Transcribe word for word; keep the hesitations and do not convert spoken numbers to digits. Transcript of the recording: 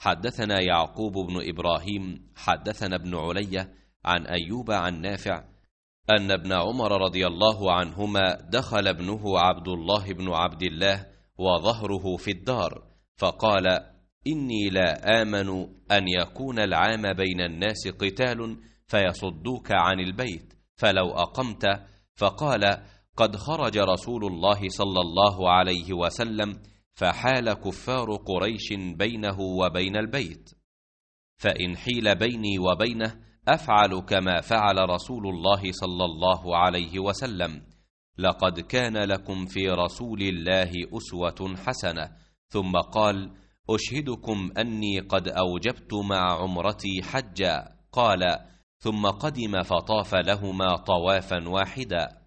حدثنا يعقوب بن إبراهيم حدثنا ابن علية عن أيوب عن نافع أن ابن عمر رضي الله عنهما دخل ابنه عبد الله بن عبد الله وظهره في الدار، فقال: إني لا آمن أن يكون العام بين الناس قتال فيصدوك عن البيت فلو أقمت. فقال: قد خرج رسول الله صلى الله عليه وسلم فحال كفار قريش بينه وبين البيت، فإن حيل بيني وبينه أفعل كما فعل رسول الله صلى الله عليه وسلم. لقد كان لكم في رسول الله أسوة حسنة. ثم قال: أشهدكم أني قد أوجبت مع عمرتي حجا. قال: ثم قدم فطاف لهما طوافا واحدا.